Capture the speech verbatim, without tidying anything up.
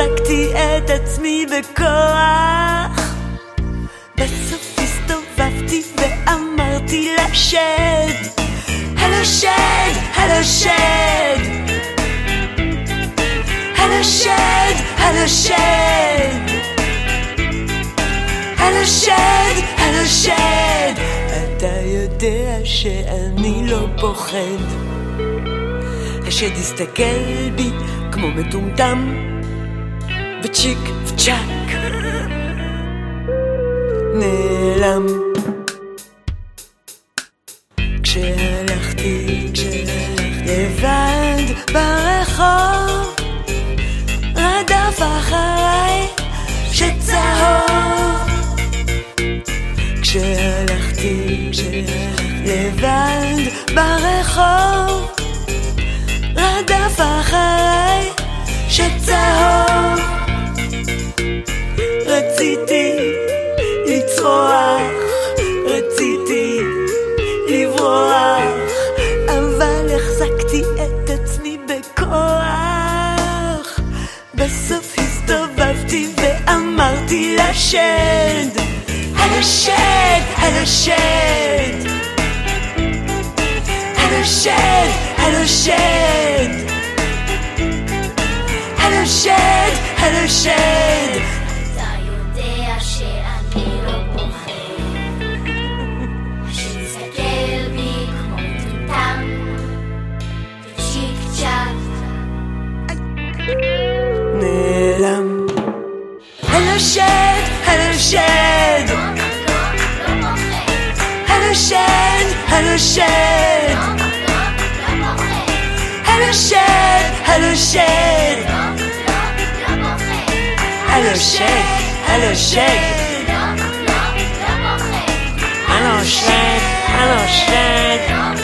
החזקתי את עצמי בכוח, בסוף הסתובבתי ואמרתי לשד, הלו שד, הלו שד, הלו שד, הלו שד, הלו שד, הלו שד. אתה יודע שאני לא פוחד. השד הסתכל בי כמו מטומטם, וצ'יק וצ'ק נעלם. כשהלכתי, כשהלכתי לבד ברחוב, רדף אחריי שצהוב. כשהלכתי, כשהלכתי לבד ברחוב, רדף אחריי שצהוב. רציתי לצרוח, רציתי לברוח, אבל החזקתי את עצמי בכוח. בסוף הסתובבתי ואמרתי לשד, הלו שד, הלו שד, הלו שד, הלו שד, הלו שד, הלו שד. אתה יודע שאני לא פוחד. השד הסתכל בי כמו מטומטם, וצ'יק צ'ק נעלם. הלו שד, הלו שד, הלו שד, הלו שד, הלו שד, הלו שד, הלו שד, הלו שד, הלו שד, הלו שד.